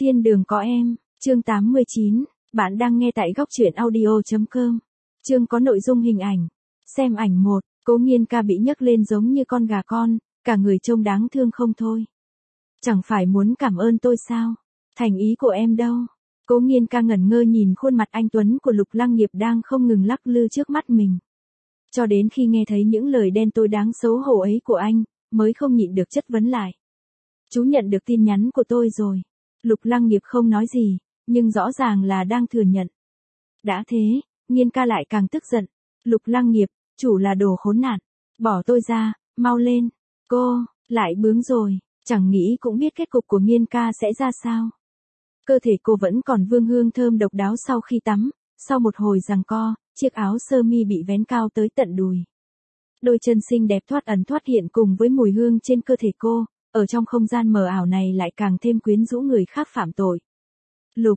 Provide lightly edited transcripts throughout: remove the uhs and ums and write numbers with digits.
Thiên đường có em, chương 89, bạn đang nghe tại góc truyện audio.com. Chương có nội dung hình ảnh. Xem ảnh 1, Cố Nghiên ca bị nhấc lên giống như con gà con, cả người trông đáng thương không thôi. Chẳng phải muốn cảm ơn tôi sao? Thành ý của em đâu? Cố Nghiên ca ngẩn ngơ nhìn khuôn mặt anh tuấn của Lục Lăng Nghiệp đang không ngừng lắc lư trước mắt mình. Cho đến khi nghe thấy những lời đen tối đáng xấu hổ ấy của anh, mới không nhịn được chất vấn lại. Chú nhận được tin nhắn của tôi rồi. Lục Lăng Nghiệp không nói gì, nhưng rõ ràng là đang thừa nhận. Đã thế, Nghiên ca lại càng tức giận. Lục Lăng Nghiệp, chủ là đồ khốn nạn. Bỏ tôi ra, mau lên. Cô, lại bướng rồi, chẳng nghĩ cũng biết kết cục của Nghiên ca sẽ ra sao. Cơ thể cô vẫn còn vương hương thơm độc đáo sau khi tắm, sau một hồi giằng co, chiếc áo sơ mi bị vén cao tới tận đùi. Đôi chân xinh đẹp thoát ẩn thoát hiện cùng với mùi hương trên cơ thể cô, ở trong không gian mờ ảo này lại càng thêm quyến rũ người khác phạm tội. Lục,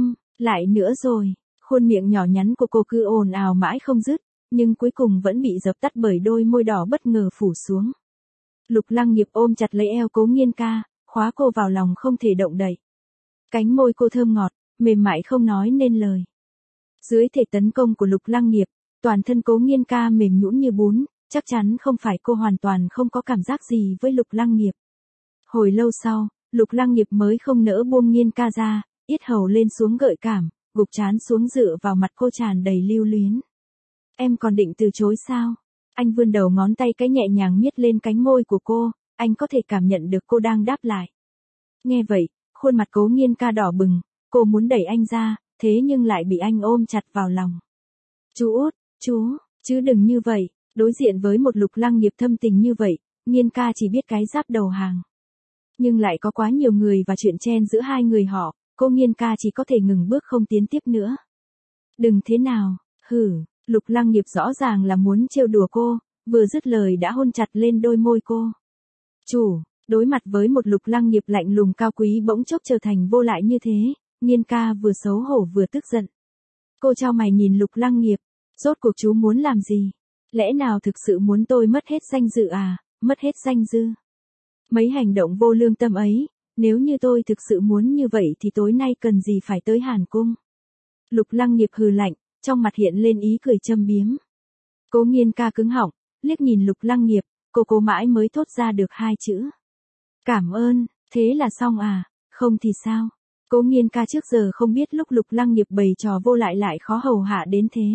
lại nữa rồi, khuôn miệng nhỏ nhắn của cô cứ ồn ào mãi không dứt, nhưng cuối cùng vẫn bị dập tắt bởi đôi môi đỏ bất ngờ phủ xuống. Lục Lăng Nghiệp ôm chặt lấy eo Cố Nghiên ca, khóa cô vào lòng không thể động đậy. Cánh môi cô thơm ngọt, mềm mại không nói nên lời. Dưới thể tấn công của Lục Lăng Nghiệp, toàn thân Cố Nghiên ca mềm nhũn như bún, chắc chắn không phải cô hoàn toàn không có cảm giác gì với Lục Lăng Nghiệp. Hồi lâu sau, Lục Lăng Nghiệp mới không nỡ buông Nghiên ca ra, yết hầu lên xuống gợi cảm, gục trán xuống dựa vào mặt cô tràn đầy lưu luyến. Em còn định từ chối sao? Anh vươn đầu ngón tay cái nhẹ nhàng miết lên cánh môi của cô, anh có thể cảm nhận được cô đang đáp lại. Nghe vậy, khuôn mặt Cố Nghiên ca đỏ bừng, cô muốn đẩy anh ra, thế nhưng lại bị anh ôm chặt vào lòng. Chú út, chứ đừng như vậy, đối diện với một Lục Lăng Nghiệp thâm tình như vậy, Nghiên ca chỉ biết cái giáp đầu hàng. Nhưng lại có quá nhiều người và chuyện chen giữa hai người họ, cô Nghiên ca chỉ có thể ngừng bước không tiến tiếp nữa. Đừng thế nào, Lục Lăng Nghiệp rõ ràng là muốn trêu đùa cô, vừa dứt lời đã hôn chặt lên đôi môi cô. Chủ, đối mặt với một Lục Lăng Nghiệp lạnh lùng cao quý bỗng chốc trở thành vô lại như thế, Nghiên ca vừa xấu hổ vừa tức giận. Cô chau mày nhìn Lục Lăng Nghiệp, rốt cuộc chú muốn làm gì? Lẽ nào thực sự muốn tôi mất hết danh dự à, mất hết danh dư? Mấy hành động vô lương tâm ấy, nếu như tôi thực sự muốn như vậy thì tối nay cần gì phải tới Hàn Cung? Lục Lăng Nghiệp hừ lạnh, trong mặt hiện lên ý cười châm biếm. Cố Nghiên ca cứng họng, liếc nhìn Lục Lăng Nghiệp, cô cố mãi mới thốt ra được hai chữ. Cảm ơn, thế là xong à, không thì sao? Cố Nghiên ca trước giờ không biết lúc Lục Lăng Nghiệp bày trò vô lại khó hầu hạ đến thế.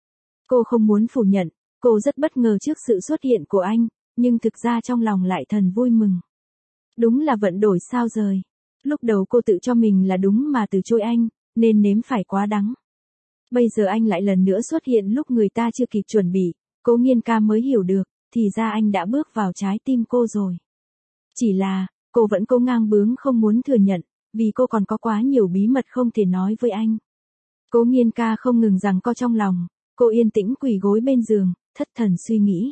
Cô không muốn phủ nhận, cô rất bất ngờ trước sự xuất hiện của anh, nhưng thực ra trong lòng lại thần vui mừng. Đúng là vận đổi sao rời. Lúc đầu cô tự cho mình là đúng mà từ chối anh, nên nếm phải quá đắng. Bây giờ anh lại lần nữa xuất hiện lúc người ta chưa kịp chuẩn bị, Cố Nghiên ca mới hiểu được, thì ra anh đã bước vào trái tim cô rồi. Chỉ là, cô vẫn cố ngang bướng không muốn thừa nhận, vì cô còn có quá nhiều bí mật không thể nói với anh. Cố Nghiên ca không ngừng giằng co trong lòng, cô yên tĩnh quỳ gối bên giường, thất thần suy nghĩ.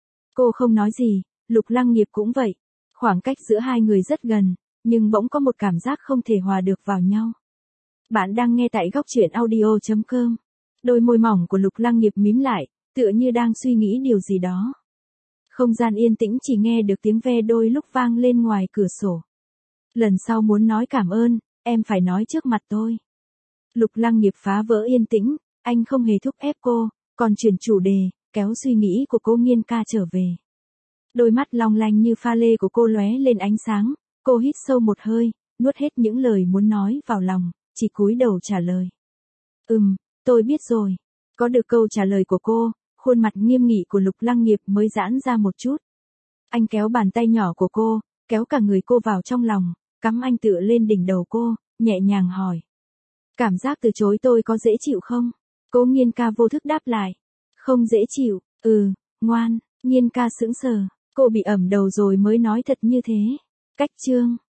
Cô không nói gì, Lục Lăng Nghiệp cũng vậy. Khoảng cách giữa hai người rất gần, nhưng bỗng có một cảm giác không thể hòa được vào nhau. Bạn đang nghe tại góc truyện audio.com. Đôi môi mỏng của Lục Lăng Nghiệp mím lại, tựa như đang suy nghĩ điều gì đó. Không gian yên tĩnh chỉ nghe được tiếng ve đôi lúc vang lên ngoài cửa sổ. Lần sau muốn nói cảm ơn, em phải nói trước mặt tôi. Lục Lăng Nghiệp phá vỡ yên tĩnh, anh không hề thúc ép cô, còn chuyển chủ đề, kéo suy nghĩ của Cố Nghiên ca trở về. Đôi mắt long lanh như pha lê của cô lóe lên ánh sáng, cô hít sâu một hơi, nuốt hết những lời muốn nói vào lòng, chỉ cúi đầu trả lời. Tôi biết rồi. Có được câu trả lời của cô, khuôn mặt nghiêm nghị của Lục Lăng Nghiệp mới giãn ra một chút. Anh kéo bàn tay nhỏ của cô, kéo cả người cô vào trong lòng, cắm anh tựa lên đỉnh đầu cô, nhẹ nhàng hỏi. Cảm giác từ chối tôi có dễ chịu không? Cố Nghiên ca vô thức đáp lại. Không dễ chịu, ngoan. Nghiên ca sững sờ, cô bị ẩm đầu rồi mới nói thật như thế. Cách chương.